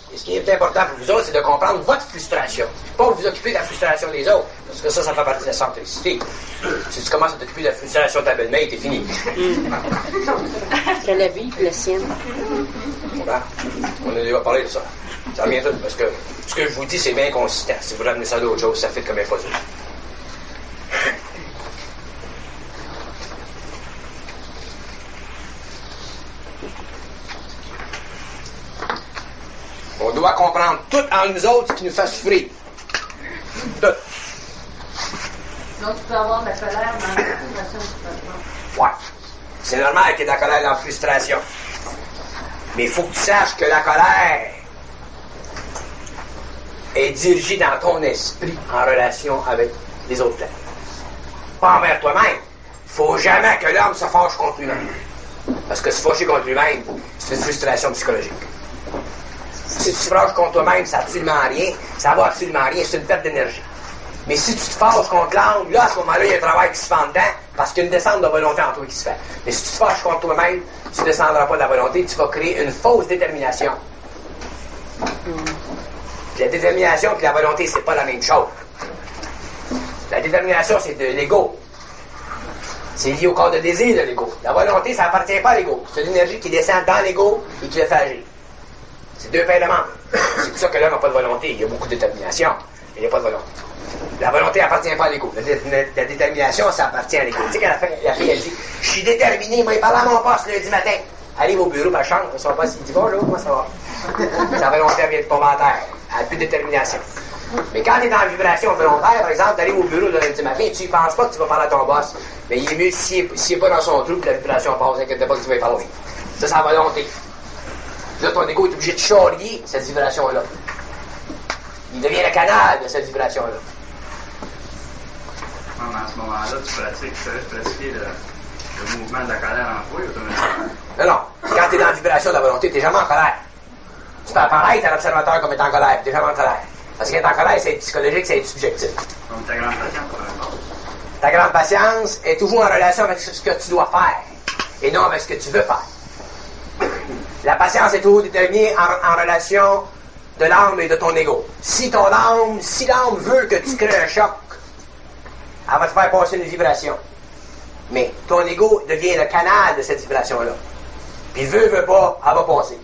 Et ce qui est important pour vous autres, c'est de comprendre votre frustration. Pas vous occuper de la frustration des autres. Parce que ça fait partie de la centricité. Si tu commences à t'occuper de la frustration de ta belle-mère, t'es fini. Que la vie, la sienne. Voilà. On a déjà parlé de ça. Ça revient tout, parce que ce que je vous dis, c'est bien consistant. Si vous ramenez ça d'autre chose, ça fait comme un puzzle. On doit comprendre tout en nous autres ce qui nous fait souffrir. Tout. Donc, tu peux avoir de la colère dans la frustration, tu peux pas. Ouais. C'est normal qu'il y ait de la colère dans la frustration. Mais il faut que tu saches que la colère est dirigée dans ton esprit en relation avec les autres êtres. Pas envers toi-même. Il faut jamais que l'homme se fâche contre lui-même. Parce que se fâcher contre lui-même, c'est une frustration psychologique. Si tu te fâches contre toi-même, ça n'a absolument rien. Ça va absolument rien, c'est une perte d'énergie. Mais si tu te fâches contre l'âme, là, à ce moment-là, il y a un travail qui se fait en dedans, parce qu'il y a une descente de volonté en toi qui se fait. Mais si tu te fâches contre toi-même, tu ne descendras pas de la volonté, tu vas créer une fausse détermination. Puis la détermination et la volonté, c'est pas la même chose. La détermination, c'est de l'ego. C'est lié au corps de désir de l'ego. La volonté, ça appartient pas à l'ego. C'est l'énergie qui descend dans l'ego et qui le fait agir. C'est deux paires de membres. C'est pour ça que l'homme n'a pas de volonté. Il y a beaucoup de détermination, mais il n'y a pas de volonté. La volonté appartient pas à l'ego. La détermination, ça appartient à l'ego. Tu sais, quand la fille, elle dit « Je suis déterminée, moi, il parle à mon poste lundi matin. » Arrive au bureau, elle chante, on ne sait pas s'il dit « Bonjour, comment ça va? » Sa volonté, elle vient de tomber en terre. Elle n'a plus de détermination. Mais quand tu es dans la vibration volontaire, par exemple, tu arrives au bureau le lundi matin, tu ne penses pas que tu vas parler à ton boss. Mais il est mieux s'il n'est pas dans son trou que la vibration passe, inquiète pas que tu vas y parler. Ça, c'est la volonté. Là, ton ego est obligé de charrier cette vibration-là. Il devient le canal de cette vibration-là. À ce moment-là, tu laisses pratiquer le mouvement de la colère en toi, automatiquement. Non. Quand tu es dans la vibration de la volonté, tu n'es jamais en colère. Tu peux apparaître à l'observateur comme étant en colère, tu n'es jamais en colère. Parce qu'être en colère, c'est psychologique, c'est subjectif. Donc ta grande patience, par exemple. Ta grande patience est toujours en relation avec ce que tu dois faire, et non avec ce que tu veux faire. La patience est toujours déterminée en relation de l'âme et de ton ego. Si l'âme veut que tu crées un choc, elle va te faire passer une vibration. Mais ton ego devient le canal de cette vibration-là. Puis veut pas, elle va passer.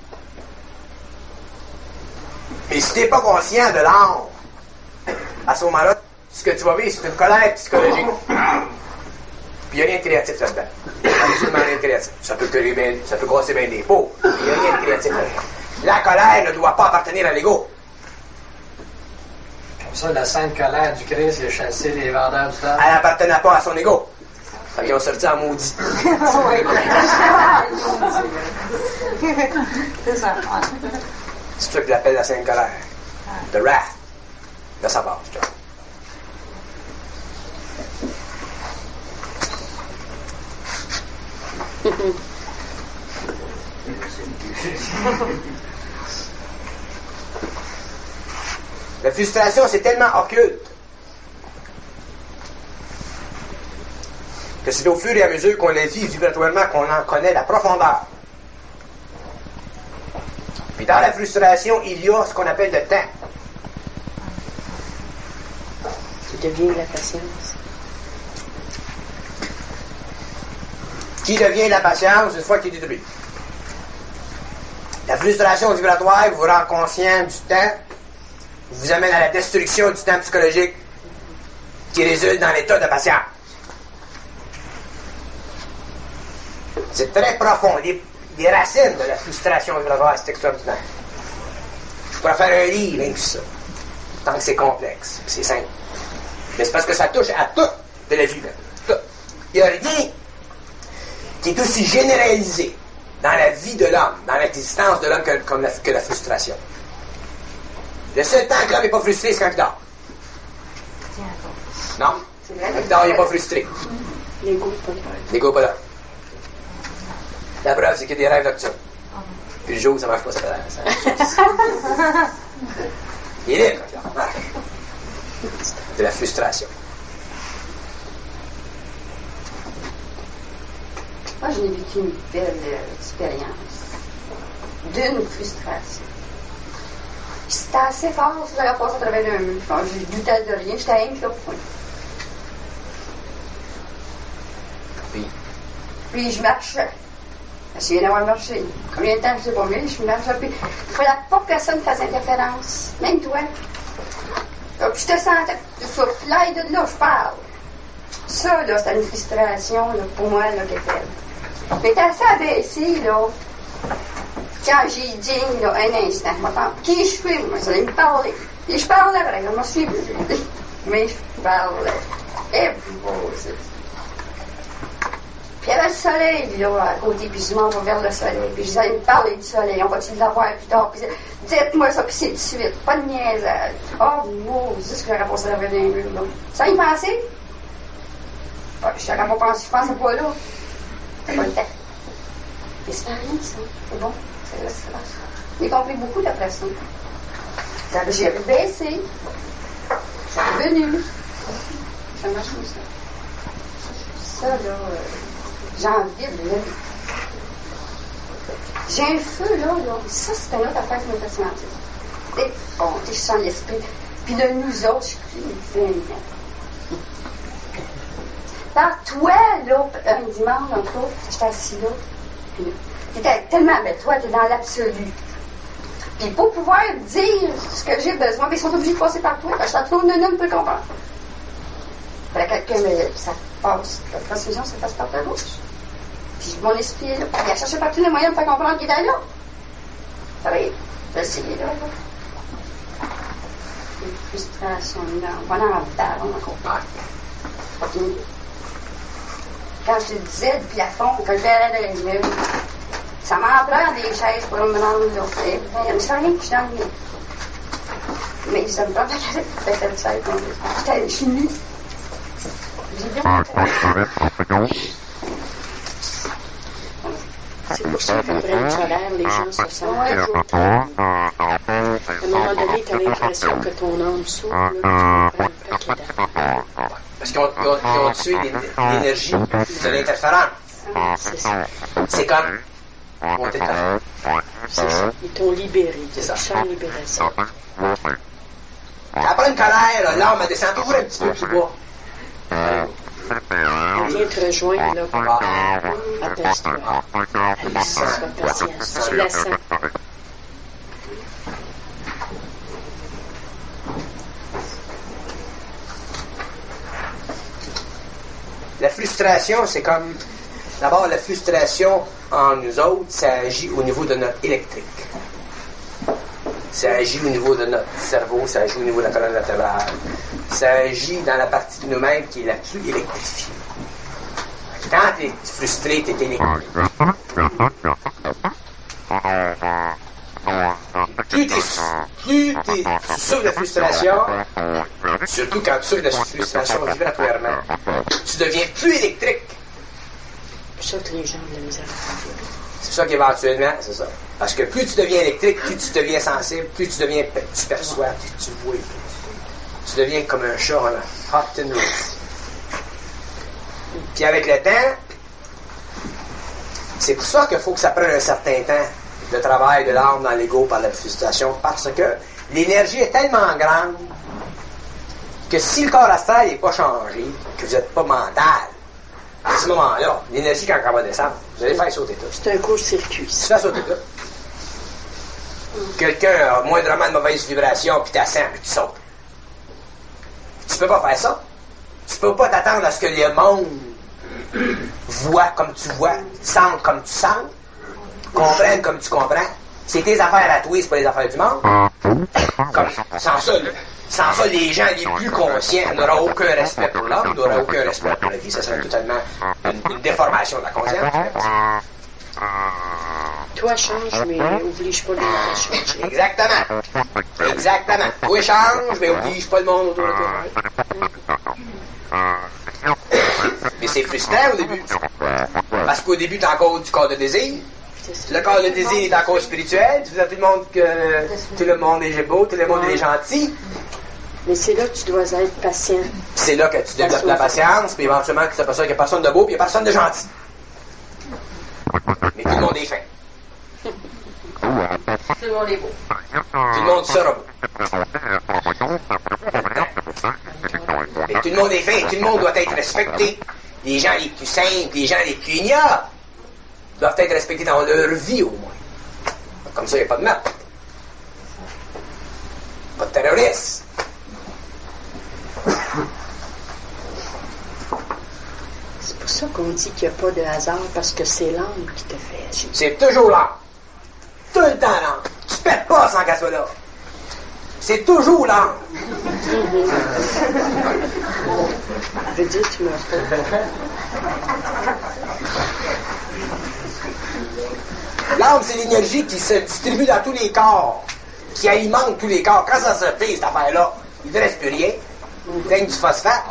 Mais si tu n'es pas conscient de l'âme, à ce moment-là, ce que tu vas vivre, c'est une colère psychologique. Puis il n'y a rien de créatif là-dedans. Absolument rien de créatif. Ça peut casser bien des pots. Il n'y a rien de créatif là-dedans. La colère ne doit pas appartenir à l'ego. Comme ça, la sainte colère du Christ, il a chassé les vendeurs du temple. Elle n'appartenait pas à son ego. Fait qu'ils ont sorti en maudit. C'est ça. C'est ça qu'il appelle la sainte colère. The wrath. Là, ça passe, tu vois. La frustration, c'est tellement occulte que c'est au fur et à mesure qu'on la vit vibratoirement qu'on en connaît la profondeur. Puis dans la frustration, il y a ce qu'on appelle le temps. Qui devient la patience. Qui devient la patience une fois qu'il est détruit. La frustration vibratoire vous rend conscient du temps, vous amène à la destruction du temps psychologique qui résulte dans l'état de patience. C'est très profond. Les racines de la frustration vibratoire, c'est extraordinaire. Je pourrais faire un livre avec ça, tant que c'est complexe, c'est simple. Mais c'est parce que ça touche à tout de la vie. Tout. Il n'y a rien qui est aussi généralisé dans la vie de l'homme, dans l'existence de l'homme que la frustration. Le seul temps que l'homme n'est pas frustré, c'est quand il dort. Non? Quand il dort, il n'est pas frustré. L'ego n'est pas là. L'ego n'est pas là. La preuve, c'est qu'il y a des rêves nocturnes. Puis le jour, ça ne marche pas, ça il est libre quand il marche. De la frustration. Moi, j'ai vécu une belle expérience d'une frustration. C'était assez fort, si j'aurais passé à travers un mur. Je doutais de rien, j'étais rien que là. Puis je marchais. J'essayais d'avoir marché. Combien de temps, je sais pas, mais je marchais. Puis il fallait pas que personne fasse interférence. Même toi. Donc, je te sentais, tu souffles, là, et de là, je parle. Ça, là, c'était une frustration, là, pour moi, là, qu'elle était. Mais t'es assez abaissé, là. Quand j'ai dit, là, un instant, qui je suis, moi, ça allait me parler. Et je parle après, je me suis dit, mais je parlais. Et vous, c'est. Puis il y avait le soleil, là, à côté, puis je m'en vais vers le soleil, puis je allais me parler du soleil, on va-tu l'avoir plus tard, puis dites-moi ça, puis c'est tout de suite, pas de niaisage. Oh, wow, c'est ce que j'aurais passé dans le mur, là. Ça y pensait? Je n'aurais pas pensé, je pensais pas là. C'est pas le temps. Mais c'est pas rien, ça. C'est bon, c'est là, c'est là. J'ai compris beaucoup d'après ça. J'ai baissé. C'est revenu. Ça marche comme ça. Ça, là, j'ai envie de là. J'ai un feu, là. Ça, c'est une autre affaire qui me fait sentir. Bon, je sens l'esprit. Puis de nous autres, je suis plus par toi, là, un dimanche, en tout, j'étais assis là. Puis t'étais tellement, mais toi, t'es dans l'absolu. Puis pour pouvoir dire ce que j'ai besoin, mais ils sont obligés de passer par toi. Quand je t'attends, non, peut comprendre. Après, quelqu'un me ça passe. La transfusion, ça passe par ta bouche. Puis mon esprit est là. Il a cherché par tous les moyens de me faire comprendre qu'il était là. Ça va être. Je sais, là. Une frustration, là. On va en retard, on encore pas. Quand je te disais du plafond, quand je verrais dans les murs, ça m'en pleure des chaises pour me rendre là. Il me fait rien que je suis dans le mur. Mais ça me prend pas qu'elle fait ça. Je suis nue. J'ai bien c'est pour ça qu'en vraie solaire, les gens se sentent toujours très. À un moment donné, tu as l'impression que ton âme s'ouvre, là, tu comprends pas. Parce qu'ils ont tué l'énergie de l'interférence. C'est ça. C'est comme. On t'éteint. C'est ça. Ils t'ont libéré. C'est ça. Ils sont libération. Après une colère, l'âme a descendu toujours un petit peu plus bas. Viens te rejoindre, là, pour apaise-toi. Allez, sois patient. Tu la sens. La frustration, c'est comme. D'abord, la frustration en nous autres, ça agit au niveau de notre électrique. Ça agit au niveau de notre cerveau, ça agit au niveau de la colonne vertébrale. Ça agit dans la partie de nous-mêmes qui est la plus électrifiée. Quand tu es frustré, tu es électrique. Plus tu souffres de frustration, surtout quand tu souffres de frustration vibratoirement, tu deviens plus électrique. C'est ça que les gens ont de la misère. C'est ça qu'éventuellement, c'est ça. Parce que plus tu deviens électrique, plus tu deviens sensible, plus tu perçois, plus tu vois. Tu deviens comme un chat en hot tin roof. Puis avec le temps, c'est pour ça qu'il faut que ça prenne un certain temps de travail de l'âme dans l'ego par la frustration, parce que l'énergie est tellement grande que si le corps astral n'est pas changé, que vous n'êtes pas mental, à ce moment-là, l'énergie, quand elle va descendre, vous allez faire sauter tout. C'est un court-circuit. Tu fais sauter tout. Quelqu'un a moindrement de mauvaise vibration, puis tu sens, puis tu sautes. Tu peux pas faire ça. Tu peux pas t'attendre à ce que le monde voit comme tu vois, sente comme tu sens, comprenne comme tu comprends. C'est tes affaires à toi, c'est pas les affaires du monde. Comme, sans ça, les gens les plus conscients n'auront aucun respect pour l'homme, n'auront aucun respect pour la vie. Ça serait totalement une déformation de la conscience. Toi, change, mais oblige pas les gens à changer. Exactement. Exactement. Toi, change, mais oblige pas le monde autour de toi. Mais c'est frustrant au début. Parce qu'au début, t'as encore du corps de désir. Le corps de désir est encore spirituel. Tu dis à tout le monde que tout le monde est beau, tout le monde est gentil. Mais c'est là que tu dois être patient. C'est là que tu développes la patience, puis éventuellement, tu t'aperçois qu'il n'y a personne de beau, puis il n'y a personne de gentil. Mais tout le monde est fin. Tout le monde est beau. Tout le monde sera beau. Et tout le monde est fin, tout le monde doit être respecté. Les gens les plus simples, les gens les plus ignares doivent être respectés dans leur vie au moins. Comme ça, il n'y a pas de meurtre. Pas de terroristes. C'est pour ça qu'on dit qu'il n'y a pas de hasard, parce que c'est l'âme qui te fait agir. C'est toujours l'âme. Tout le temps l'âme. Tu ne pètes pas sans qu'elle soit là. C'est toujours l'âme. Je veux dire, tu meurs pas. L'âme, c'est l'énergie qui se distribue dans tous les corps, qui alimente tous les corps. Quand ça se fait, cette affaire-là, il ne reste plus rien. Il règne du phosphate.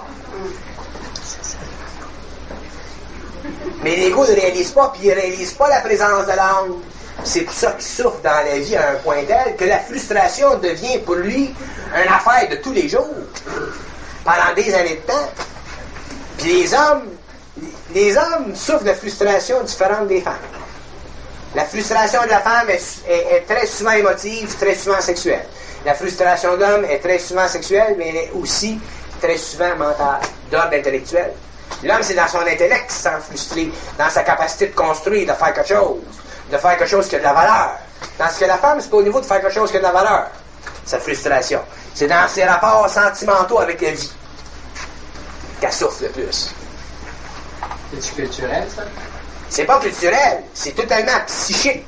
Mais l'ego ne réalise pas, puis il ne réalise pas la présence de l'âme. C'est pour ça qu'il souffre dans la vie à un point tel que la frustration devient pour lui une affaire de tous les jours, pendant des années de temps. Puis les hommes souffrent de frustrations différentes des femmes. La frustration de la femme est très souvent émotive, très souvent sexuelle. La frustration de l'homme est très souvent sexuelle, mais elle est aussi très souvent mentale, d'ordre intellectuel. L'homme, c'est dans son intellect qu'il se sent frustré, dans sa capacité de construire, de faire quelque chose qui a de la valeur. Tandis que la femme, c'est pas au niveau de faire quelque chose qui a de la valeur, sa frustration. C'est dans ses rapports sentimentaux avec la vie qu'elle souffre le plus. C'est-tu culturel, ça? C'est pas culturel, c'est totalement psychique.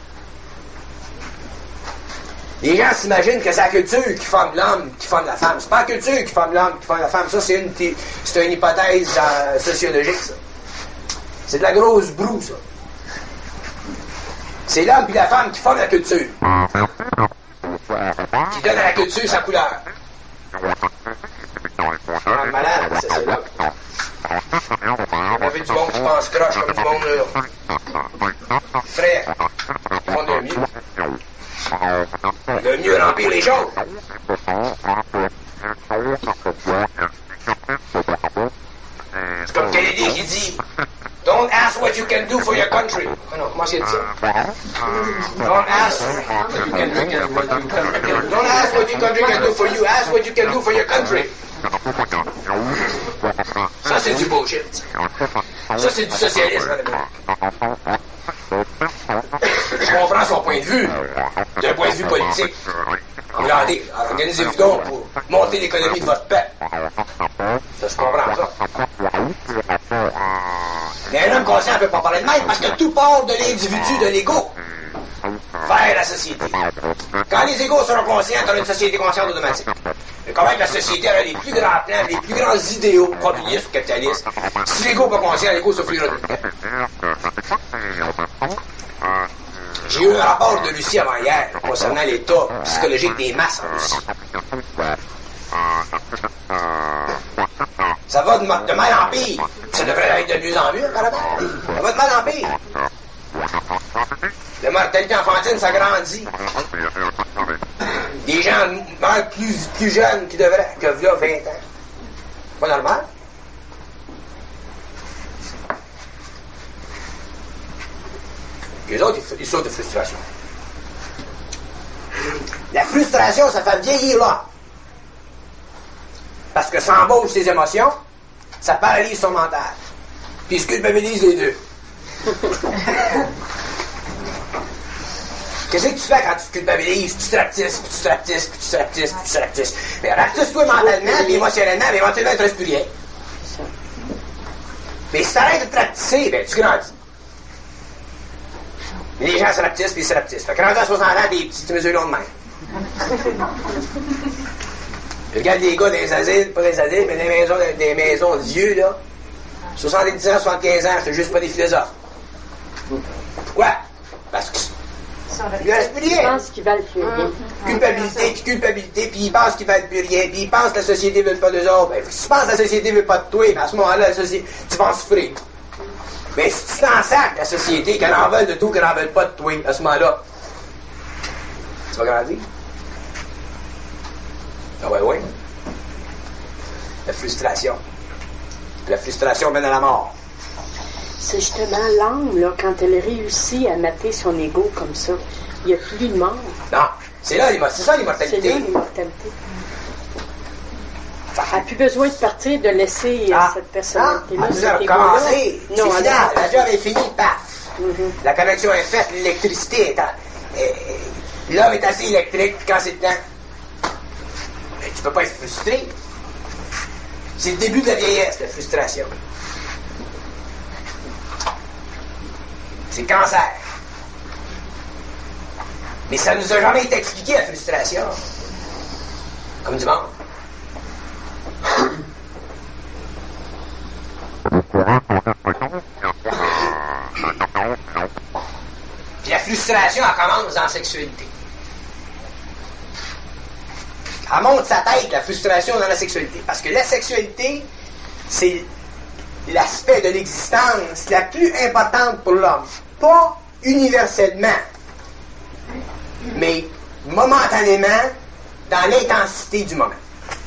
Les gens s'imaginent que c'est la culture qui forme l'homme, qui forme la femme. C'est pas la culture qui forme l'homme, qui forme la femme. Ça, c'est une hypothèse sociologique, ça. C'est de la grosse broue, ça. C'est l'homme et la femme qui forment la culture. Qui donnent à la culture sa couleur. Ah, malade, ça, c'est là. On a vu du monde qui pense croche comme du monde frère. On a mieux. Le mieux remplir les choses. C'est comme Kennedy qui dit Don't ask what you can do for your country. Ah non, comment c'est dit ça? Don't ask what your country can do for you. Ask what you can do for your country. Ça, c'est du bullshit. Ça, c'est du socialisme. Je comprends son point de vue, d'un point de vue politique. Regardez, organisez-vous donc pour monter l'économie de votre peuple. Ça, je comprends ça. Mais un homme conscient ne peut pas parler de même parce que tout part de l'individu, de l'ego, vers la société. Quand les égos seront conscients, tu auras une société consciente automatique. Mais quand même, la société aura les plus grands plans, les plus grands idéaux, communistes ou capitalistes. Si l'ego n'est pas conscient, l'ego souffrira de tout. J'ai eu un rapport de Lucie avant-hier concernant l'état psychologique des masses en Russie. Ça va de mal en pire. Ça devrait être de mieux en mieux, apparemment. Ça va de mal en pire. La mortalité enfantine s'agrandit. Des gens meurent plus jeunes qu'ils devraient, que là, 20 ans. Pas normal. Les autres, ils sautent de frustration. La frustration, ça fait vieillir là. Parce que ça embauche ses émotions, ça paralyse son mental. Puis il se culpabilise les deux. Qu'est-ce que tu fais quand tu te culpabilises? Tu te rapetisses, puis tu te rapetisses, puis tu te rapetisses, puis tu te rapetisses. Mais rapetisse-toi mentalement, puis émotionnellement, mais éventuellement, il ne te reste plus rien. Mais si tu arrêtes de te rapetisser, ben tu grandis. Mais les gens se rapetissent, puis ils se rapetissent. Fait que rendu à 60 ans, des petites mesures longues de même. Je regarde les gars dans les asiles, pas des asiles, mais des maisons de vieux, là. 70 ans, 75 ans, c'est juste pas des philosophes. Pourquoi? Parce que il ne reste plus rien. Ils pensent qu'ils valent plus rien. Culpabilité, puis ils pensent qu'ils valent plus rien, puis ils pensent que la société ne veut pas d'eux autres. Ben, si tu penses que la société ne veut pas de toi, ben, à ce moment-là, tu vas souffrir. Mais si tu t'en sacs, la société, qu'elle en veut de tout, qu'elle n'en veut pas de toi, à ce moment-là, tu vas grandir. Ah ouais, oui. La frustration. La frustration mène à la mort. C'est justement l'âme, là, quand elle réussit à mater son ego comme ça, Il n'y a plus de mort. Non, c'est ça C'est l'immortalité. là l'immortalité. Elle n'a plus besoin de partir, de laisser cette personnalité-là. Elle a recommencé. C'est Non, final. La job est finie, paf. La connexion est faite, l'électricité est l'homme est assez électrique quand c'est le temps. Mais tu peux pas être frustré. C'est le début de la vieillesse, la frustration. C'est le cancer. Mais ça nous a jamais été expliqué, la frustration. Comme du monde. Puis la frustration, elle commence dans la sexualité. Elle monte sa tête, la frustration dans la sexualité. Parce que la sexualité, c'est l'aspect de l'existence la plus importante pour l'homme. Pas universellement, mais momentanément, dans l'intensité du moment.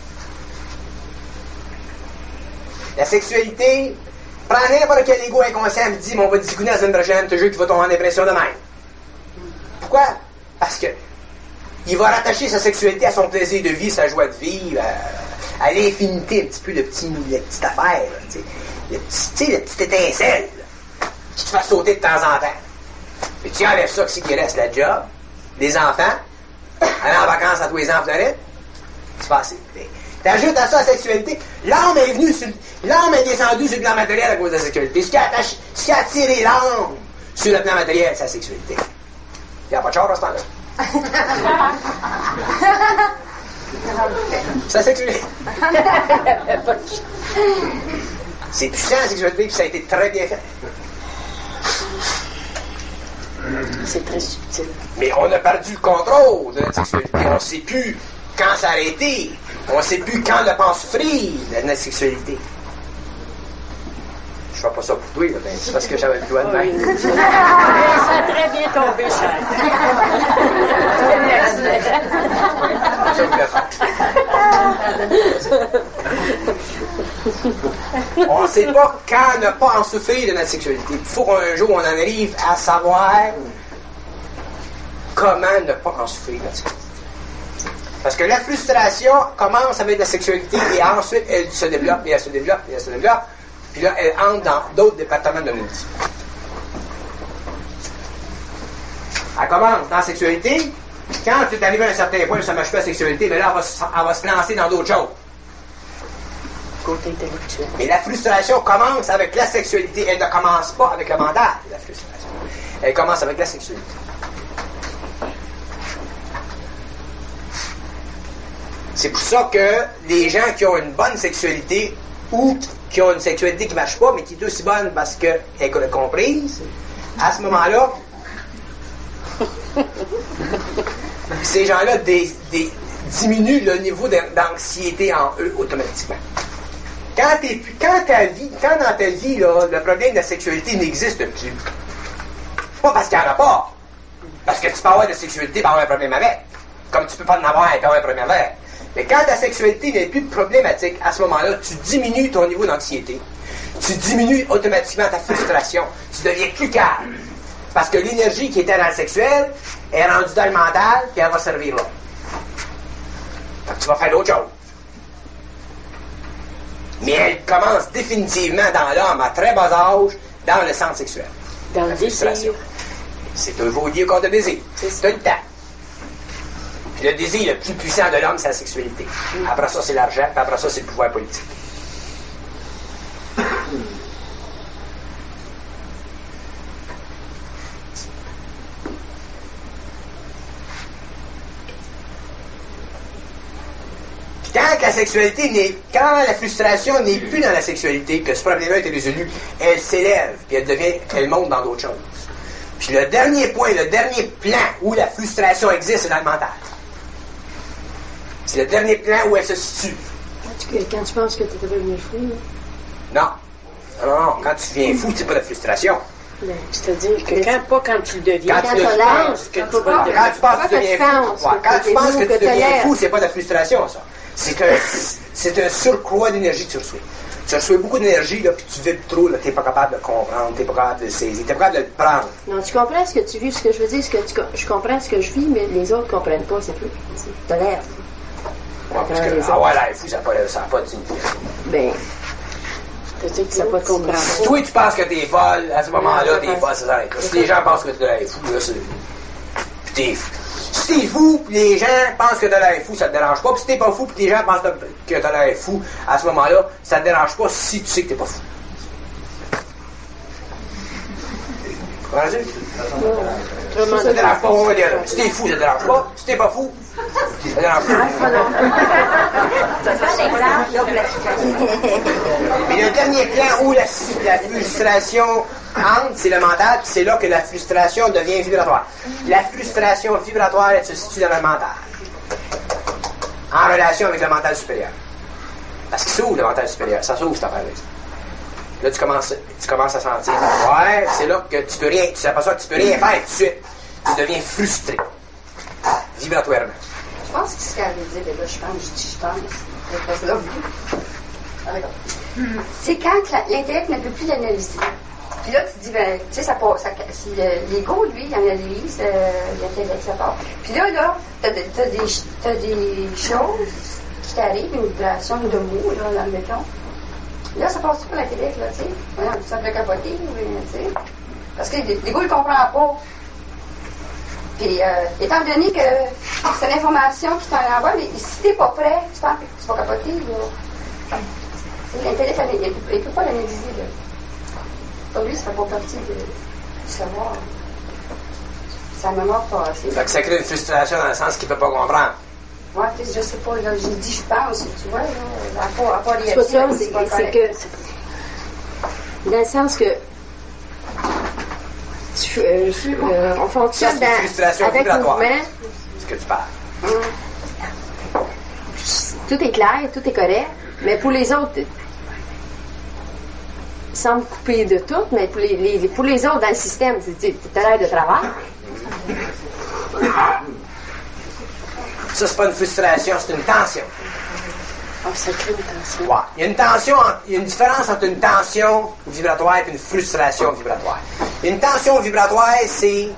La sexualité, prends n'importe quel égo inconscient et dit, on va discuter la semaine prochaine, te jure qu'il va tomber en dépression de même. Pourquoi? Parce que il va rattacher sa sexualité à son plaisir de vie, sa joie de vivre, à l'infinité, un petit peu, la petite affaire, la petite étincelle qui te fait sauter de temps en temps. Et tu enlèves ça, c'est qui reste la job, les enfants, aller en vacances à tous les ans en Floride, c'est facile. T'ajoutes à ça la sexualité, l'âme est descendue sur le plan matériel à cause de la sexualité. Ce qui a attiré l'âme sur le plan matériel, c'est la sexualité. Il n'y a pas de char à ce temps-là. C'est la sexualité. C'est puissant la sexualité, puis ça a été très bien fait. C'est très subtil. Mais on a perdu le contrôle de notre sexualité. On ne sait plus quand s'arrêter. On ne sait plus quand ne pas en souffrir de notre sexualité. Je fais pas ça pour toi, là, ben, c'est parce que j'avais le doigt de main. Ça a très bien tombé, cher. Je vous le fais. On ne sait pas quand ne pas en souffrir de notre sexualité. Il faut qu'un jour on en arrive à savoir comment ne pas en souffrir de notre sexualité. Parce que la frustration commence avec la sexualité et ensuite elle se développe et elle se développe et elle se développe. Puis là, elle entre dans d'autres départements de notre vie. Elle commence dans la sexualité. Quand tu es arrivé à un certain point où ça ne marche pas la sexualité, mais là, elle va se lancer dans d'autres choses. Côté intellectuel. Mais la frustration commence avec la sexualité. Elle ne commence pas avec le mental, la frustration. Elle commence avec la sexualité. C'est pour ça que les gens qui ont une bonne sexualité ou qui ont une sexualité qui ne marche pas, mais qui est aussi bonne parce qu'elle est comprise, à ce moment-là, ces gens-là diminuent le niveau d'anxiété en eux automatiquement. Quand dans ta vie, là, le problème de la sexualité n'existe plus. Pas parce qu'il n'y en a pas. Parce que tu peux avoir de sexualité et avoir un problème avec. Comme tu peux pas en avoir et avoir un problème avec. Mais quand ta sexualité n'est plus problématique, à ce moment-là, tu diminues ton niveau d'anxiété. Tu diminues automatiquement ta frustration. Tu deviens plus calme. Parce que l'énergie qui était dans le sexuel est rendue dans le mental, puis elle va servir là. Donc tu vas faire d'autres choses. Mais elle commence définitivement dans l'homme, à très bas âge, dans le centre sexuel. Dans le désir. C'est un lieu qu'on te désire. C'est le temps. Puis le désir le plus puissant de l'homme, c'est la sexualité. Après ça, c'est l'argent, puis après ça, c'est le pouvoir politique. Puis quand la frustration n'est plus dans la sexualité, que ce problème-là a été résolu, elle s'élève, puis elle monte dans d'autres choses. Puis le dernier point, le dernier plan où la frustration existe, c'est dans le mental. C'est le dernier plan où elle se situe. Quand tu penses que tu es devenu fou, Non. Non. Quand tu deviens fou, c'est pas de frustration. C'est-à-dire que quand tu le deviens, quand tu penses que tu deviens fou, quand tu penses que tu deviens fou, c'est pas de la frustration, ça. C'est un surcroît d'énergie que tu reçois. tu reçois beaucoup d'énergie, là, puis tu vibres trop, là, t'es pas capable de comprendre, t'es pas capable de le saisir, t'es pas capable de le prendre. Non, tu comprends ce que tu vis, ce que je veux dire, je comprends ce que je vis, mais les autres comprennent pas, c'est plus. T'as l'air. Ouais, parce que avoir l'air fou, ça n'a pas de signification. Ben, peut-être que ça n'a pas de Si compréhension. toi, tu penses que t'es folle, à ce moment-là, t'es folle, ça s'arrête. Si les gens pensent que t'as l'air fou, là, c'est... Puis t'es fou. Si t'es fou, puis les gens pensent que t'as l'air fou, ça te dérange pas. Puis si t'es pas fou, puis les gens pensent que t'as l'air fou, à ce moment-là, ça te dérange pas si tu sais que t'es pas fou. Comprends-tu? Ça te dérange pas, on va dire. Si t'es fou, ça te dérange pas. Si t'es pas fou, ça te dérange pas. Mais le dernier plan où la frustration entre, c'est le mental, puis c'est là que la frustration devient vibratoire. La frustration vibratoire, elle se situe dans le mental, en relation avec le mental supérieur. Parce qu'il s'ouvre le mental supérieur, ça s'ouvre cette affaire-là. Là, tu commences à sentir. Ouais, c'est là que tu peux rien, tu sais pas ça, tu peux rien faire tout de suite. Tu deviens frustré. Vibratoirement. Je pense que c'est ce qu'elle avait dit, mais là, je pense. C'est quand l'intellect ne peut plus l'analyser. Puis là, tu te dis, ben, tu sais, si l'ego, lui, il analyse, l'intellect, ça part. Puis là, t'as des choses qui t'arrivent, une vibration de mots, là, dans le béton. Là, ça passe pour l'intellect, là, tu sais. Ça peut capoter, tu sais. Parce que l'ego, il comprend pas. Puis, étant donné que c'est l'information qui t'en envoie, mais si t'es pas prêt, tu penses que tu vas capoter, là. L'intellect, il ne peut pas l'analyser, là. Pour lui, ça fait pas partie du savoir. Sa mémoire passée. Fait que ça crée une frustration dans le sens qu'il ne peut pas comprendre. Ouais, je sais pas, là, j'ai dit je pense, tu vois, là, à part les C'est pas ça, c'est que... Dans le sens que... on fonctionne Ça, c'est une frustration avec vibratoire. mouvement. C'est ce que tu parles. Tout est clair, tout est correct, mais pour les autres, sans me couper de tout, mais pour les autres dans le système, t'as l'air de travail. Ça, c'est pas une frustration, c'est une tension. Oh, ça crée une tension. Ouais. Il y a une tension, il y a une différence entre une tension vibratoire et une frustration vibratoire. Une tension vibratoire, c'est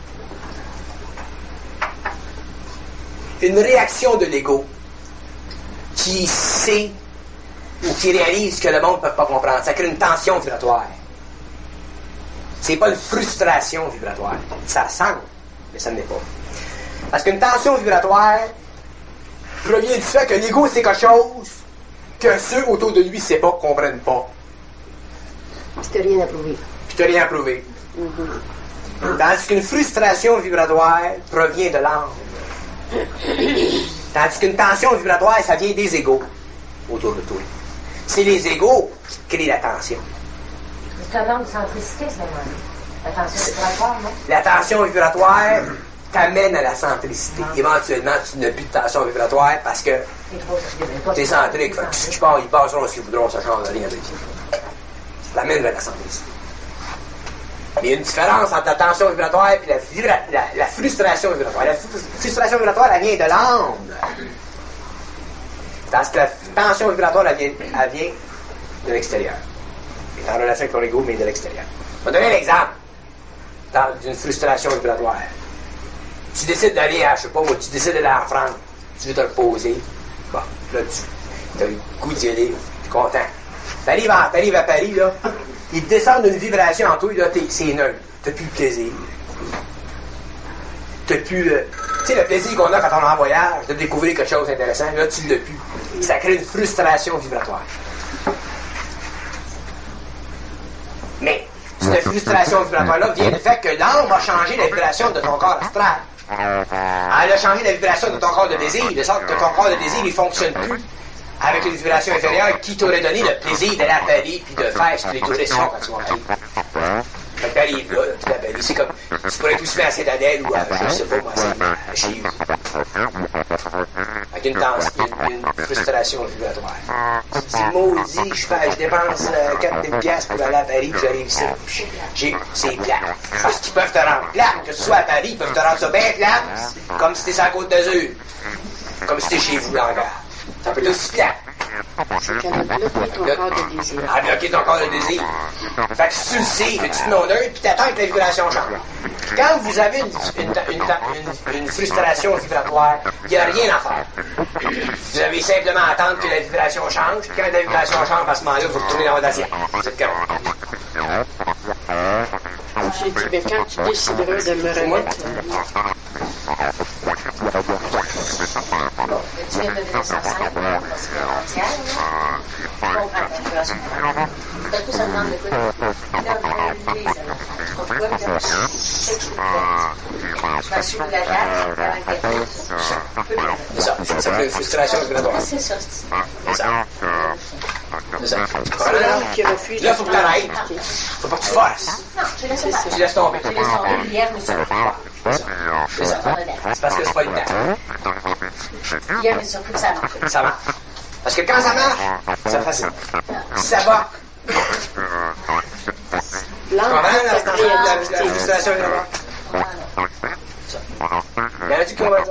une réaction de l'ego qui sait ou qui réalise que le monde ne peut pas comprendre. Ça crée une tension vibratoire. C'est pas une frustration vibratoire. Ça ressemble, mais ça ne l'est pas. Parce qu'une tension vibratoire provient du fait que l'ego, c'est quelque chose que ceux autour de lui ne comprennent pas. Puis t'as rien à prouver. Puis t'as rien à prouver. Tandis qu'une frustration vibratoire provient de l'âme. Tandis qu'une tension vibratoire, ça vient des égos autour de toi. C'est les égos qui créent la tension. C'est un ordre de centricité, c'est la tension vibratoire, non? La tension vibratoire t'amène à la centricité. Éventuellement, tu n'as plus de tension vibratoire parce que t'es centrique. Fait que ce qui part, ils passeront s'ils voudront, ça change rien avec eux. Ça t'amène vers la centricité. Mais il y a une différence entre la tension vibratoire et la frustration vibratoire. La frustration vibratoire, elle vient de l'âme. Parce que la tension vibratoire, elle vient de l'extérieur. Elle est en relation avec ton ego, mais de l'extérieur. Je vais donner un exemple d'une frustration vibratoire. Tu décides d'aller à, je sais pas, tu décides d'aller en France. Tu veux te reposer. Bon, là, tu as le goût d'y aller. Tu es content. T'arrives à Paris, là. Ils te descendent d'une vibration en toi, là, c'est neutre. T'as plus le plaisir. T'as plus le... Tu sais, le plaisir qu'on a quand on est en voyage, de découvrir quelque chose d'intéressant, là, tu l'as plus. Ça crée une frustration vibratoire. Mais, cette frustration vibratoire-là vient du fait que l'âme a changé la vibration de ton corps astral. Elle a changé la vibration de ton corps de désir, de sorte que ton corps de désir, il fonctionne plus avec une vibration inférieure qui t'aurait donné le plaisir d'aller à Paris puis de faire ce que les touristes font quand tu vas à Paris. Fait que t'arrives là, puis à Paris, c'est comme, tu pourrais être aussi bien à Citadelle ou à, je sais pas moi, à chez avec une frustration vibratoire. Tu te dis, maudit, je dépense 4000 piastres pour aller à Paris, puis j'arrive ici. C'est plate. Parce qu'ils peuvent te rendre plate. Que tu sois à Paris, ils peuvent te rendre ça bien plate, comme si t'es sur la Côte d'Azur. Comme si t'es chez vous, dans le gare. Ça peut être aussi plate. C'est qu'elle a bloqué ton corps de désir. À bloquer ton corps de désir. Fait que si tu le sais, tu te mets en deuil, puis t'attends que la vibration change. Quand vous avez une frustration vibratoire, il n'y a rien à faire. Vous avez simplement à attendre que la vibration change. Quand la vibration change, à ce moment-là, vous retournez dans votre assiette. C'est correct. J'ai dit, mais quand tu décideras de me remettre... Tu viens de donner ça parce que tiens, je comprends ta situation. D'un coup, ça demande de quoi? Pourquoi? Je suis la table, C'est ça. Ça s'appelle une frustration vibratoire. c'est ça. C'est ça. C'est ça. C'est l'homme qui refuse... Là, il faut que tu arrêtes. Faut pas que tu forces. Non, je laisse faire. Tu laisses tomber. Je laisse tomber. Hier, je me suis C'est ça. C'est ça. C'est parce que c'est pas le temps. Hier, je me suis surpris que ça marche. Ça marche. Parce que quand ça marche, c'est facile. Si ça va, L'âme comment porte ta la créativité. frustration vibratoire? Y en a-tu qui ont raison?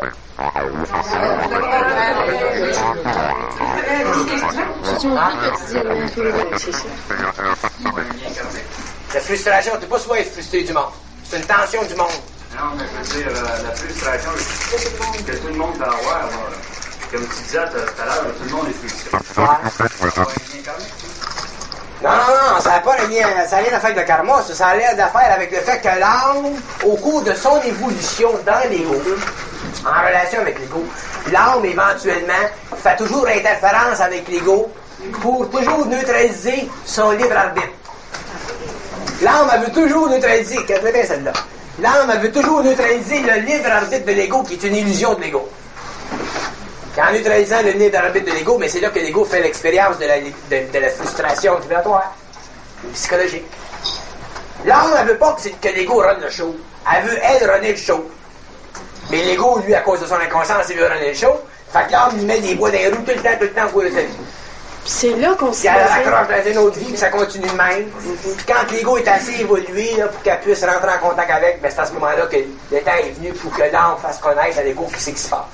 C'est ça. La frustration, t'es pas souvent être frustré du monde. C'est une tension du monde. Non, mais je veux dire, la frustration que tout le monde peut avoir, là, comme tu disais tout à l'heure, tout le monde est frustré. Non, ça n'a pas rien à faire avec le karma, ça a d'affaire avec le fait que l'âme, au cours de son évolution dans l'ego, en relation avec l'ego, l'âme éventuellement fait toujours interférence avec l'ego pour toujours neutraliser son libre arbitre. L'âme, elle veut toujours neutraliser, regardez bien celle-là. L'âme, elle veut toujours neutraliser le libre arbitre de l'ego, qui est une illusion de l'ego. En neutralisant le libre arbitre de l'ego, mais c'est là que l'ego fait l'expérience de la frustration vibratoire, psychologique. L'âme, elle veut pas que l'ego run le show. Elle veut, elle, runner le show. Mais l'ego, lui, à cause de son inconscience, il veut runner le show. Fait que l'âme, il met des bois dans les roues tout le temps, pour le sa vie. C'est là qu'on Puis elle s'imagine... raccroche dans une autre vie, puis ça continue de même. Puis quand l'ego est assez évolué là, pour qu'elle puisse rentrer en contact avec, ben c'est à ce moment-là que le temps est venu pour que l'âme fasse connaître à l'ego qui c'est qui se passe.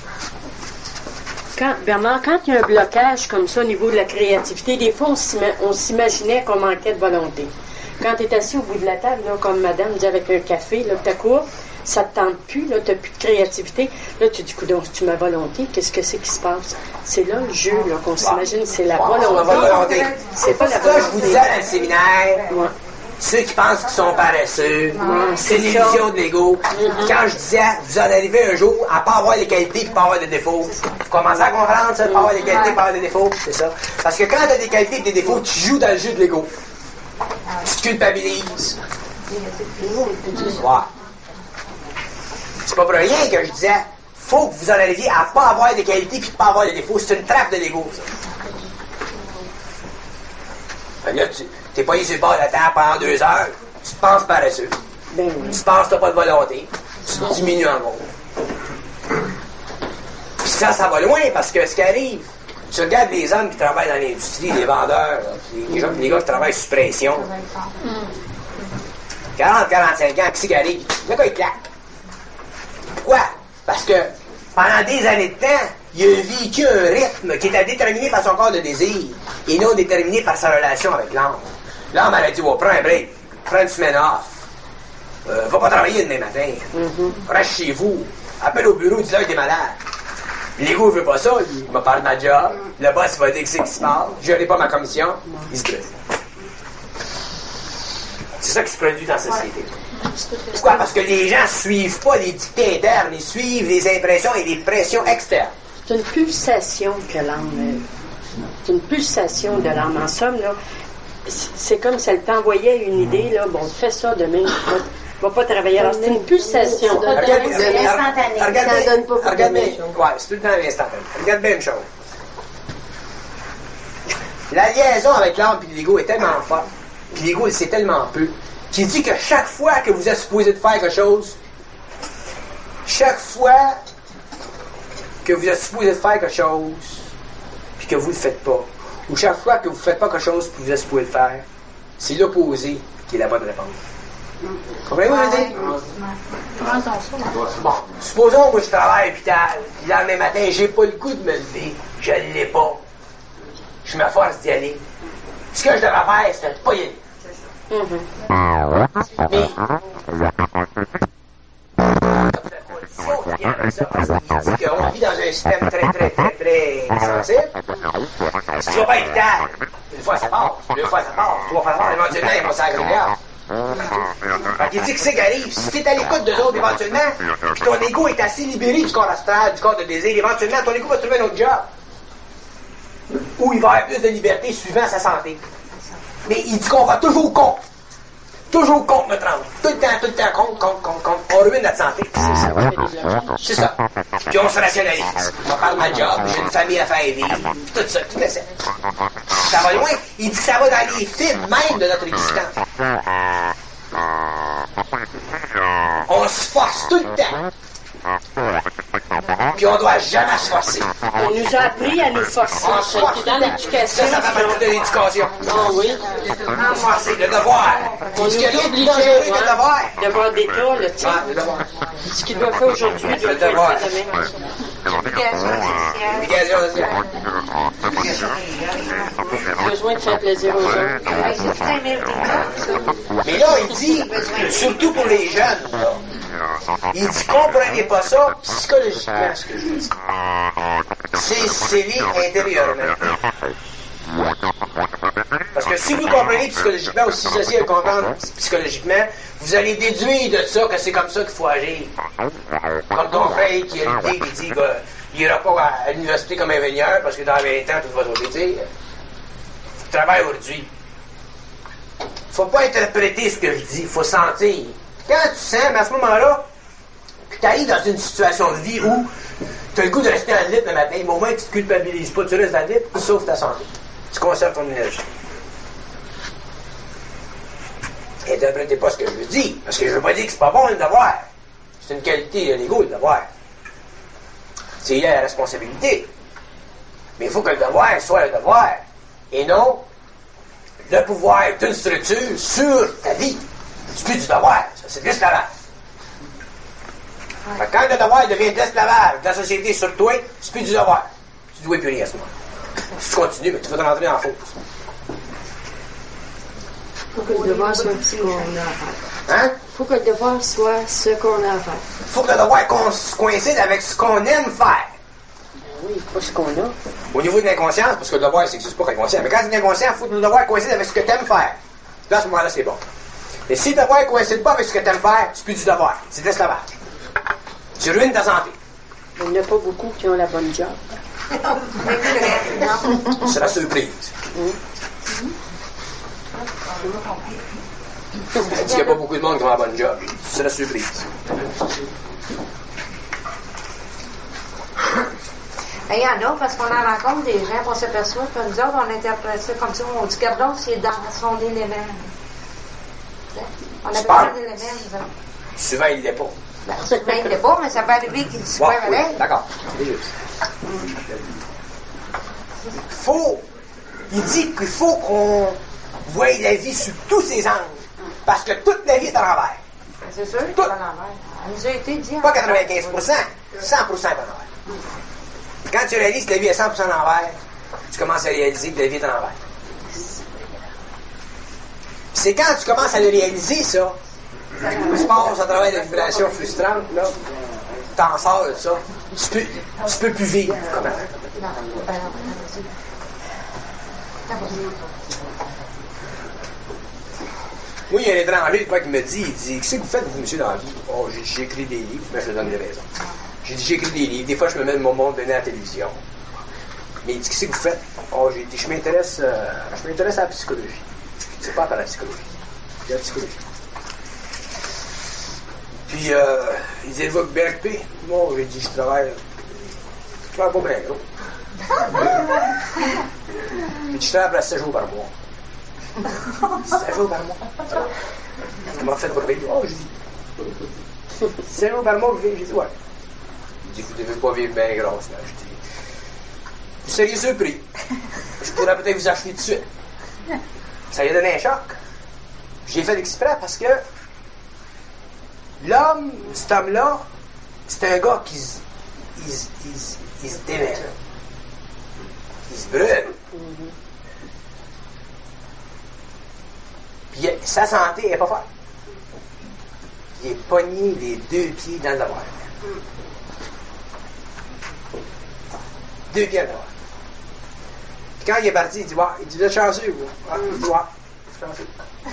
Bernard, quand il y a un blocage comme ça au niveau de la créativité, des fois on s'imaginait qu'on manquait de volonté. Quand tu es assis au bout de la table, là, comme madame dit avec un café, là, ta cour, ça te tente plus, là, tu n'as plus de créativité. Là, tu dis, coudonc, c'est-tu ma volonté? Qu'est-ce que c'est qui se passe? C'est là le jeu là, qu'on s'imagine, c'est la volonté. C'est pas la Ça, je vous volonté. disais dans le séminaire, Ouais. ceux qui pensent qu'ils sont paresseux, c'est c'est ça. l'illusion de l'ego. Quand je disais, vous en arrivez un jour à pas avoir les qualités et pas avoir de défauts. Vous commencez à comprendre ça, pas avoir des qualités, pas avoir des défauts, c'est ça. Parce que quand tu as des qualités et des défauts, tu joues dans le jeu de l'ego. Tu te culpabilises. Ouais. C'est pas pour rien que je disais, faut que vous en arriviez à pas avoir des qualités puis pas avoir de défauts. C'est une trappe de l'ego, ça. Fait que là, t'es pas sur le bord de la table pendant 2 heures, tu te penses paresseux. Ben oui. Tu penses que t'as pas de volonté, tu te diminues en gros. Puis ça va loin parce que ce qui arrive, tu regardes les hommes qui travaillent dans l'industrie, les vendeurs, là, les gars qui travaillent sous pression. 40, 45 ans, qui c'est qui arrive? Le gars, il claque. Pourquoi? Parce que pendant des années de temps, il a vécu un rythme qui était déterminé par son corps de désir et non déterminé par sa relation avec l'âme. L'âme, elle a dit, oh, prends un break, prends une semaine off, va pas travailler demain matin, reste chez vous, appelle au bureau, dis-leur que t'es malade. L'ego veut pas ça, il m'a parlé de ma job, le boss il va dire que c'est qui se passe, je n'ai pas ma commission, il se brûle. C'est ça qui se produit dans la société. Pourquoi? Parce que les gens suivent pas les dictées internes, ils suivent les impressions et les pressions externes. C'est une pulsation que l'âme... C'est une pulsation de l'âme. En somme, là, c'est comme si elle t'envoyait une idée, là, bon, fais ça demain, va pas travailler. Alors, c'est une pulsation. Regarde instantané. bien, ouais, c'est tout le temps instantané. Regarde bien une chose. La liaison avec l'âme et l'ego est tellement forte, puis l'ego, il sait tellement peu, qu'il dit que chaque fois que vous êtes supposé de faire quelque chose, chaque fois que vous êtes supposé de faire quelque chose, puis que vous ne le faites pas, ou chaque fois que vous ne faites pas quelque chose, puis que vous êtes supposé le faire, c'est l'opposé qui est la bonne réponse. Comprenez-vous ce que je veux dire? Bon, supposons que je travaille à l'hôpital, puis le lendemain matin, j'ai pas le goût de me lever, je ne l'ai pas. je me force d'y aller. Ce que je devrais faire, c'est de pas y aller. Mais, il dit qu'on vit dans un système très sensible. Ce qui va pas être tard. Une fois ça part, deux fois ça part, trois fois ça part, éventuellement ils vont s'agréger. Fait qu'il dit que c'est qui arrive. Si t'es à l'écoute d'eux autres éventuellement, puis ton ego est assez libéré du corps astral, du corps de désir, éventuellement ton ego va trouver un autre job. Où il va avoir plus de liberté suivant sa santé. Mais il dit qu'on va toujours contre. Toujours contre notre âme. Tout le temps, contre. On ruine notre santé. C'est ça. Puis on se rationalise. On parle de ma job, j'ai une famille à faire vivre. Tout ça, tout ça. Ça va loin. Il dit que ça va dans les fibres même de notre existence. On se force tout le temps. Puis on doit jamais se forcer. On nous a appris à nous forcer. On se force dans l'éducation. Ça fait partie de l'éducation. Ah oui. Forcer, le devoir. On nous est oblige dangereux, le devoir. Devoir d'État, le titre. Le devoir. Ce qu'il doit faire aujourd'hui doit Le faire devoir. demain. L'éducation sociale. Besoin de faire plaisir aux autres. Mais là, il dit, surtout pour les jeunes, là, il dit, comprenez pas ça psychologiquement, ce que je dis. C'est scellé intérieurement. Parce que si vous comprenez psychologiquement, ou si vous essayez de comprendre psychologiquement, vous allez déduire de ça que c'est comme ça qu'il faut agir. Comme ton frère qui a l'idée, qui dit qu'il n'ira pas à l'université comme ingénieur parce que dans 20 ans, tout va tomber. Tu travailles aujourd'hui. Faut pas interpréter ce que je dis, faut sentir. Quand tu sens, mais à ce moment-là, que tu arrives dans une situation de vie où tu as le goût de rester dans le lit le matin, mais au moins tu te culpabilises pas, tu restes dans le lit, tu sauves ta santé. Tu conserves ton énergie. Interprétez pas ce que je dis, parce que je veux pas dire que c'est pas bon le devoir. C'est une qualité de l'ego, le devoir. C'est la responsabilité. Mais il faut que le devoir soit le devoir, et non le pouvoir d'une structure sur ta vie. C'est plus du devoir, ça, c'est de l'esclavage. Fait que quand le devoir devient de l'esclavage de la société sur toi, c'est plus du devoir. Tu ne dois plus rien à ce moment. Si tu continues, mais tu vas te rentrer en faute. Faut que le devoir soit ce qu'on a à faire. Hein? Faut que le devoir soit ce qu'on a à faire. Faut que le devoir coïncide avec ce qu'on aime faire. Oui, pas ce qu'on a. Au niveau de l'inconscience, parce que le devoir, c'est que c'est pas inconscient. Mais quand c'est inconscient, il faut que le devoir coïncide avec ce que tu aimes faire. Là, à ce moment-là, c'est bon. Mais si le devoir ne coïncide pas avec ce que tu aimes faire, c'est plus du devoir. C'est de l'esclavage. Tu ruines ta santé. Il n'y en a pas beaucoup qui ont la bonne job. C'est la surprise. Elle dit qu'il n'y a pas beaucoup de monde qui ont la bonne job. C'est la surprise. Il y en a, parce qu'on en rencontre des gens, on s'aperçoit que nous autres, on interprète ça comme ça. On dit, gardons, c'est dans son élément. On a besoin d'éléments, nous autres. Souvent, il ne l'est pas. Souvent, il ne l'est pas, mais ça peut arriver qu'il soit Ouais, oui, pareil. d'accord. C'est juste. Il dit qu'il faut qu'on voie la vie sous tous ses angles. Parce que toute la vie est à l'envers. C'est sûr, c'est à l'envers. Elle nous a été dit. Pas 95%, 100% à l'envers. Quand tu réalises que la vie est 100% à l'envers, tu commences à réaliser que la vie est à l'envers. C'est quand tu commences à le réaliser, ça, tu passes à travers des vibrations frustrantes, là, t'en sors de ça, tu peux plus vivre. Comment? Non, ben non, Moi, il y a un étranger qui me dit, qu'est-ce que vous faites, vous, monsieur, dans la vie? Oh, j'écris des livres, mais je te donne des raisons. J'ai dit, j'écris des livres, des fois, je me mets de mon monde donné à la télévision. Mais il dit, qu'est-ce que vous faites? Oh, j'ai dit, je m'intéresse à la psychologie. C'est pas à la psychologie. C'est la psychologie. Puis, il dit, va bien occupé. Moi, j'ai dit, je travaille pas bien gros. Puis, je travaille à 7 jours par mois. 7 jours par mois. Comment fait pour vivre? Oh, j'ai dit. 7 jours par mois, vous vivez? J'ai dit, ouais. Il dit, vous devez pas vivre bien grosse, là. Je dis, vous seriez surpris. Je pourrais peut-être vous acheter tout de suite. Ça lui a donné un choc. J'ai fait exprès parce que l'homme, cet homme-là, c'est un gars qui se démêle. Il se brûle. Puis sa santé n'est pas forte. Il est pogné les 2 pieds dans le devoir. 2 pieds dans le devoir. Puis quand il est parti, il dit, ouais, il dit, vous êtes chanceux, vous. Ah, il dit, ouais, chanceux.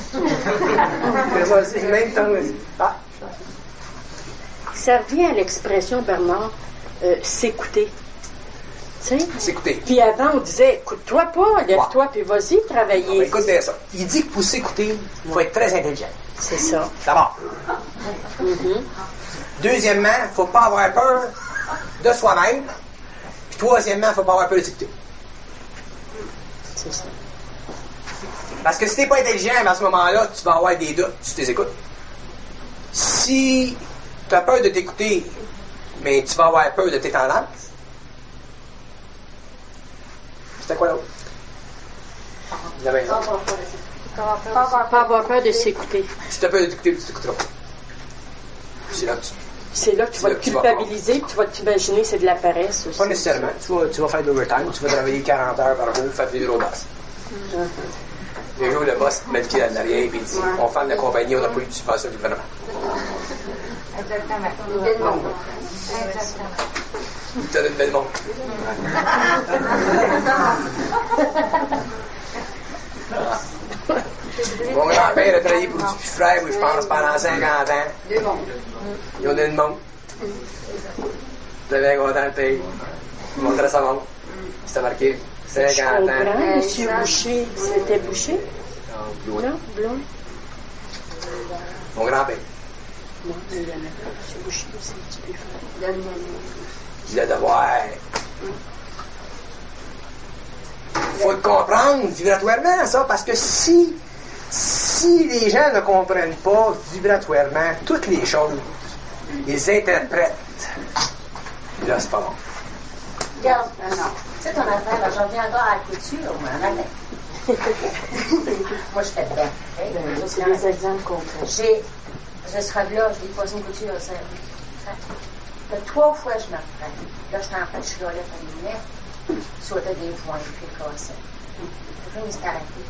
C'est le même temps, il dit, ah, chanceux. Ça revient à l'expression, Bernard, s'écouter. Tu sais? S'écouter. Puis avant, on disait, écoute-toi pas, lève-toi, puis vas-y travailler. Ben, écoute bien ça. Il dit que pour s'écouter, il faut être très intelligent. C'est ça. D'abord. Deuxièmement, il ne faut pas avoir peur de soi-même. Puis troisièmement, il ne faut pas avoir peur de s'écouter. C'est ça. Parce que si tu n'es pas intelligent, à ce moment-là, tu vas avoir des doutes, tu t'écoutes. Si tu as peur de t'écouter, mais tu vas avoir peur de tes tendances, c'était quoi l'autre? Il y avait un autre. Pas avoir peur de s'écouter. Si tu as peur de t'écouter, tu t'écouteras pas. C'est là que tu... C'est là que tu vas te culpabiliser, puis tu vas t'imaginer que c'est de la paresse aussi. Pas nécessairement. Tu vas faire de l'overtime, tu vas travailler 40 heures par jour, faire des gros boss. Les jours, le boss met le pied dans l'arrière et il dit, on ferme la compagnie, on n'a pas eu de subvention du gouvernement. Exactement. Une belle monde. Exactement. Tu as une belle monde. Mon grand-père a travaillé pour du frère, je pense, pendant 50 ans. 2 mondes. Ils ont donné le monde. Je l'avais content le pays. Il montrait sa montre. C'était marqué 50 Je ans. comprends, monsieur Boucher. C'était Boucher? Non, blond? Mon grand-père. Non, il y en a pas. Monsieur Boucher, c'est un petit peu fort. Il a devoir. Il faut le comprendre vibratoirement, ça, parce que si les gens ne comprennent pas vibratoirement toutes les choses, ils interprètent. Là, c'est pas bon. Regarde, tu sais ton affaire, là, j'en viens encore à la couture, moi, un matin. Moi, je fais dedans. C'est des exemples concrets. Je serai là, je l'ai posé une couture, ça. Fait 3 fois, je me reprends. Là, je suis en train de chialer pour les lunettes, sauter des points, puis le casser. Puis là, il s'est arrêté.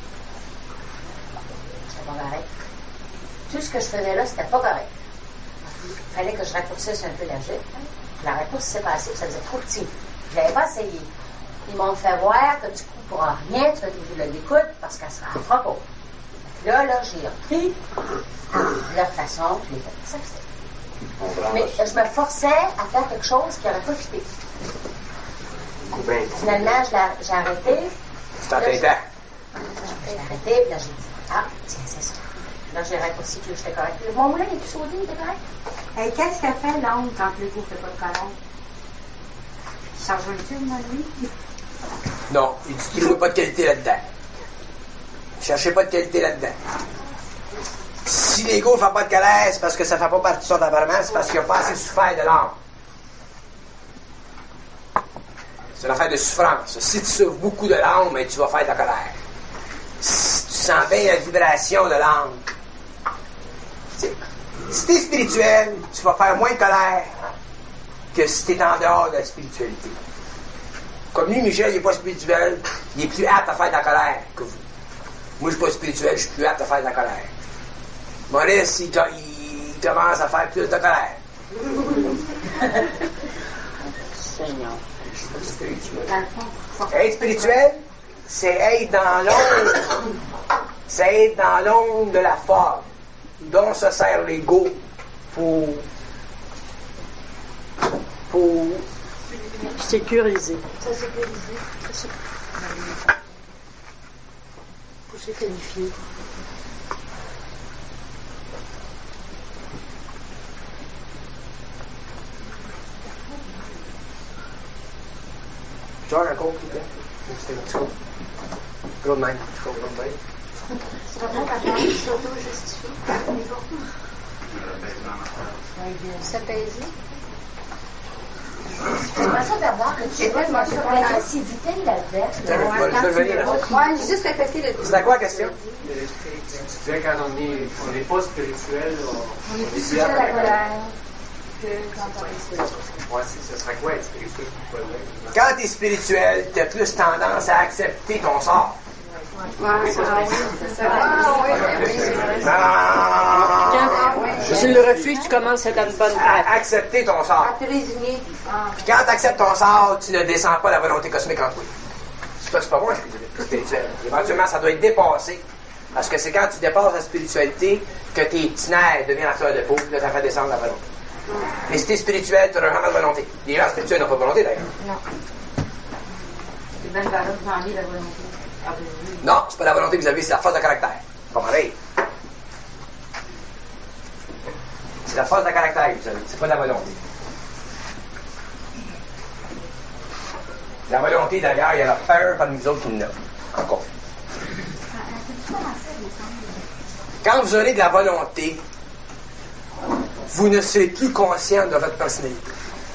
C'était pas correct. Tout ce que je faisais là, c'était pas correct. Il fallait que je raccourcisse un peu la jupe. La raccourci s'est passée, ça faisait trop petit. Je l'avais pas essayé. Ils m'ont fait voir que du coup, pour rien, tu vas t'ouvrir le découte parce qu'elle sera en propos. Là, j'ai repris leur façon, je l'ai fait. Ça, mais je me forçais à faire quelque chose qui n'aurait pas fité. Finalement, j'ai arrêté. Tu t'entendais? J'ai arrêté, puis là, j'ai dit, ah, tiens, c'est ça. Là, j'ai raccourci que j'étais correct. Mon moulin est plus saudé, il était correct. Hey, qu'est-ce qu'elle fait, l'ongle, quand le goût ne fait pas de colère? Il charge un tube, moi, lui? Non, il dit qu'il ne faut pas de qualité là-dedans. Cherchez pas de qualité là-dedans. Si l'ego ne fait pas de colère, c'est parce que ça ne fait pas partie de son tempérament, c'est parce qu'il n'a pas assez souffert de l'âme. C'est une affaire de souffrance. Si tu souffres beaucoup de l'âme, tu vas faire de la colère. Si tu sens bien la vibration de l'âme. Si tu es spirituel, tu vas faire moins de colère que si tu es en dehors de la spiritualité. Comme lui, Michel, il n'est pas spirituel, il est plus apte à faire de la colère que vous. Moi, je ne suis pas spirituel, je suis plus apte à faire de la colère. Maurice, il commence à faire plus de colère. Seigneur. Être spirituel, c'est être dans l'ombre. C'est être dans l'ombre de la forme dont se sert l'ego pour sécuriser. Ça sécuriser. Pour se qualifier. Tu as un cours, s'il te plaît? C'était un petit cours. Gros de même. Gros de même. C'est pas bon, papa, il s'auto-justifie. S'apaiser. J'aimerais ça d'abord que tu vois l'agressivité là-dedans. Je vais venir là. Ouais, j'ai juste répété le C'est à quoi la question? Tu disais quand on n'est pas spirituel, On est plus sujet à la colère. que quand on est spirituel. Ouais, ce serait quoi être spirituel? Quand tu es spirituel, tu as plus tendance à accepter ton sort. Quand tu le refuses, tu commences à être une bonne pratique. Accepter ton sort. Puis quand tu acceptes ton sort, tu ne descends pas la volonté cosmique en toi. C'est pas bon, spirituel. Éventuellement, ça doit être dépassé. Parce que c'est quand tu dépasses la spiritualité que tes petits nerfs deviennent à fleur de peau, puis là, ça fait descendre la volonté. Mais si t'es spirituel, tu n'auras jamais de volonté. Les gens spirituels n'ont pas de volonté, d'ailleurs. Non. C'est bien valable d'enlever la volonté. Non, c'est pas la volonté que vous avez, c'est la force de caractère. Pas pareil. C'est la force de caractère que vous avez, c'est pas la volonté. La volonté, d'ailleurs, il y en a peur parmi nous autres qui n'en a. Encore. Quand vous aurez de la volonté, vous ne serez plus conscient de votre personnalité.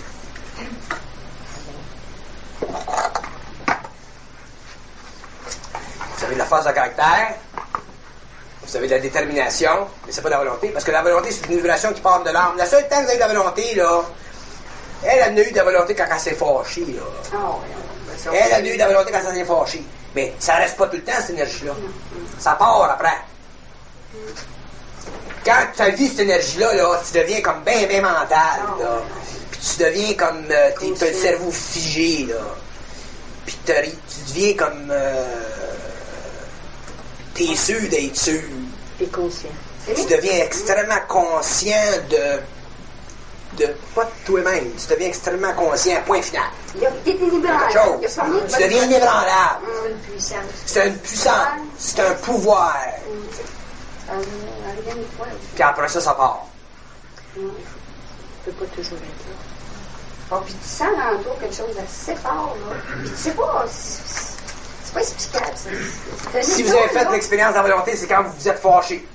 Vous avez de la force de caractère, vous avez de la détermination, mais c'est pas de la volonté, parce que la volonté, c'est une vibration qui part de l'âme. La seule temps que vous avez de la volonté, là, elle a eu de la volonté quand elle s'est fâchée, là. Elle a eu de la volonté quand elle s'est fâchée. Mais ça reste pas tout le temps, cette énergie-là. Ça part après. Quand tu as vu cette énergie-là, là, tu deviens comme bien mental, là. Puis tu deviens comme... t'as le cerveau figé, là. Puis tu deviens comme... t'es sûr d'être sûr. T'es conscient. Tu deviens extrêmement conscient de pas de toi-même. Tu deviens extrêmement conscient, point final. Il y a des inébranlables. Tu deviens inébranlable. Une puissance. C'est une puissance. C'est un pouvoir. Puis après ça part. Tu peux pas toujours être là. Oh, puis tu sens dans toi quelque chose d'assez fort, là. Puis tu sais pas, c'est pas explicable, ça. Si vous avez fait l'expérience de la volonté, c'est quand vous vous êtes fâché.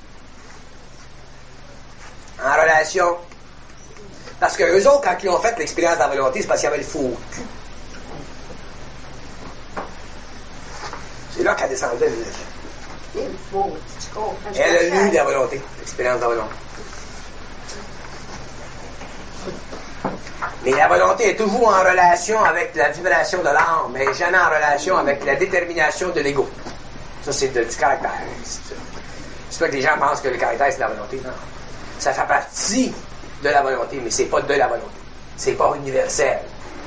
En relation. Parce que eux autres, quand ils ont fait l'expérience de la volonté, c'est parce qu'il y avait le faux cul. C'est là qu'elle descendait l'énergie. Elle a eu de la volonté, l'expérience de la volonté. Mais la volonté est toujours en relation avec la vibration de l'âme, mais jamais en relation avec la détermination de l'ego. Ça, c'est du caractère. C'est pas que les gens pensent que le caractère, c'est la volonté. Non. Ça fait partie de la volonté, mais c'est pas de la volonté. C'est pas universel.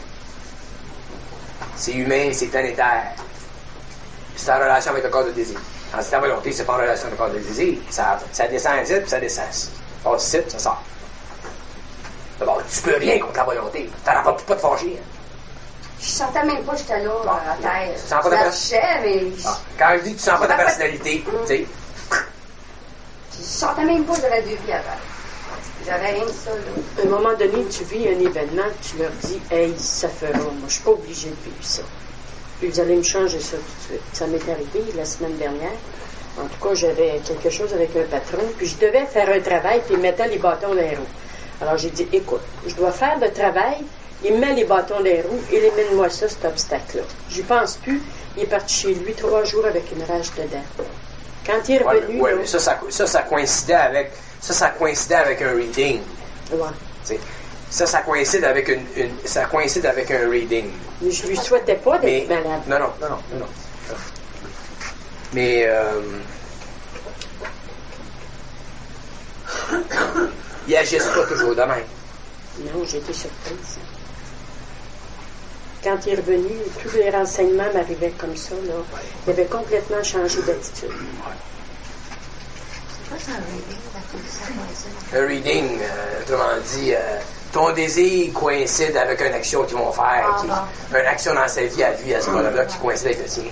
C'est humain, c'est planétaire. C'est en relation avec le corps de désir. Quand c'est la volonté, c'est pas en relation avec le corps de désir. Ça descend ici, puis ça descend. Ça passe ici, puis ça sort. D'abord, tu peux rien contre la volonté. T'en rapportes pas de fâcher. Hein. Je sentais même pas que j'étais là, à terre. Tu sens pas de personnalité, mais... Quand je dis que tu sens pas de personnalité, tu sais... Je sentais même pas que j'avais deux pieds à terre. J'avais rien de ça, là. À un moment donné, tu vis un événement, tu leur dis « Hey, ça fera, moi, je suis pas obligée de vivre ça. » Puis vous allez me changer ça tout de suite. Ça m'est arrivé la semaine dernière. En tout cas, j'avais quelque chose avec un patron, puis je devais faire un travail, puis il mettait les bâtons dans les roues. Alors j'ai dit, écoute, je dois faire le travail, il met les bâtons dans les roues, élimine-moi ça, cet obstacle-là. J'y pense plus, il est parti chez lui 3 jours avec une rage dedans. Quand il est revenu... Ouais, mais ça coïncidait avec... Ça coïncidait avec un reading. Ouais. T'sais, ça coïncide avec ça coïncide avec un reading. Mais je lui souhaitais pas d'être malade. Non. Mais ils agissent pas toujours de même. Non, j'ai été surprise. Quand il est revenu, tous les renseignements m'arrivaient comme ça, là. Il avait complètement changé d'attitude. Le reading, autrement dit, ton désir coïncide avec une action qu'ils vont faire, une action dans sa vie à lui, à ce moment-là, qui coïncide avec le tien.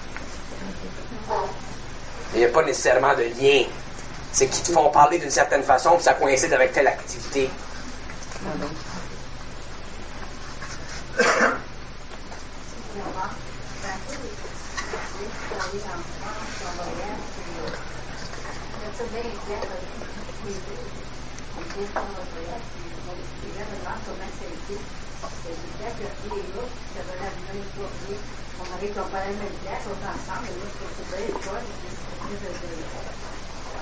Il n'y a pas nécessairement de lien. C'est qu'ils te font parler d'une certaine façon, puis ça coïncide avec telle activité.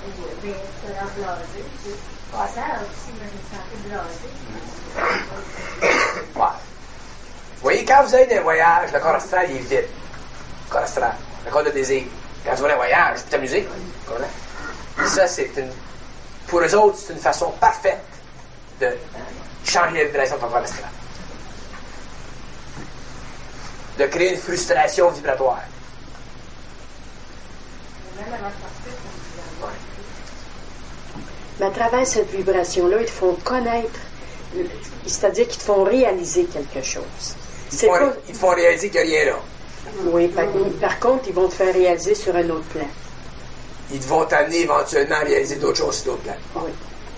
Mais tu as l'air blasé. Passage aussi, mais je me sentais blasé. Ouais. Vous voyez, quand vous avez des voyages, le corps astral, il est vide. Le corps astral, le corps de désir. Quand tu vas dans un voyage, tu peux t'amuser. Ça, c'est une... Pour eux autres, c'est une façon parfaite de changer la vibration de ton corps astral. De créer une frustration vibratoire. Mais à travers cette vibration-là, ils te font connaître, c'est-à-dire qu'ils te font réaliser quelque chose. Ils te font réaliser qu'il n'y a rien là. Oui, par contre, ils vont te faire réaliser sur un autre plan. Ils vont t'amener éventuellement à réaliser d'autres choses sur d'autres plans. Oui.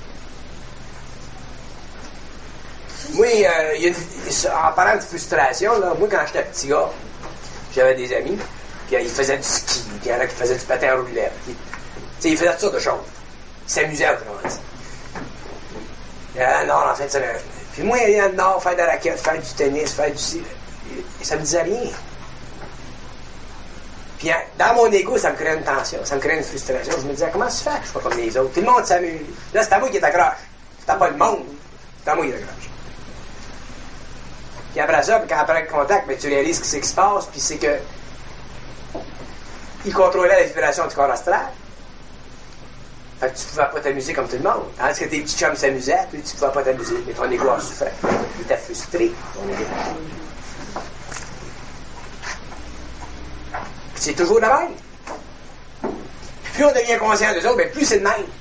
Oui, en parlant de frustration, là, moi, quand j'étais petit gars, j'avais des amis, puis ils faisaient du ski, puis il y en a qui faisaient du patin à roulette. Ils faisaient toutes sortes de choses. Ils s'amusaient, autrement dit. Il y allait dans le nord en fin de semaine. Puis moi, il allait dans le nord faire de la raquette, faire du tennis, faire du ci. Ça me disait rien. Puis dans mon ego, ça me créait une tension, ça me créait une frustration. Je me disais, comment ça se fait que je suis pas comme les autres? Tout le monde s'amuse. Là, c'est à moi qui t'accroche. C'est pas le monde. C'est à moi qui t'accroche. Puis après ça, quand après le contact, ben, tu réalises ce qui se passe, puis c'est que il contrôlait la vibration du corps astral. Fait que tu pouvais pas t'amuser comme tout le monde. Tandis que tes petits chums s'amusaient, puis tu pouvais pas t'amuser. Mais ton ego a souffert. Il était frustré. C'est toujours de même. Puis plus on devient conscient d'eux autres, ben plus c'est de même.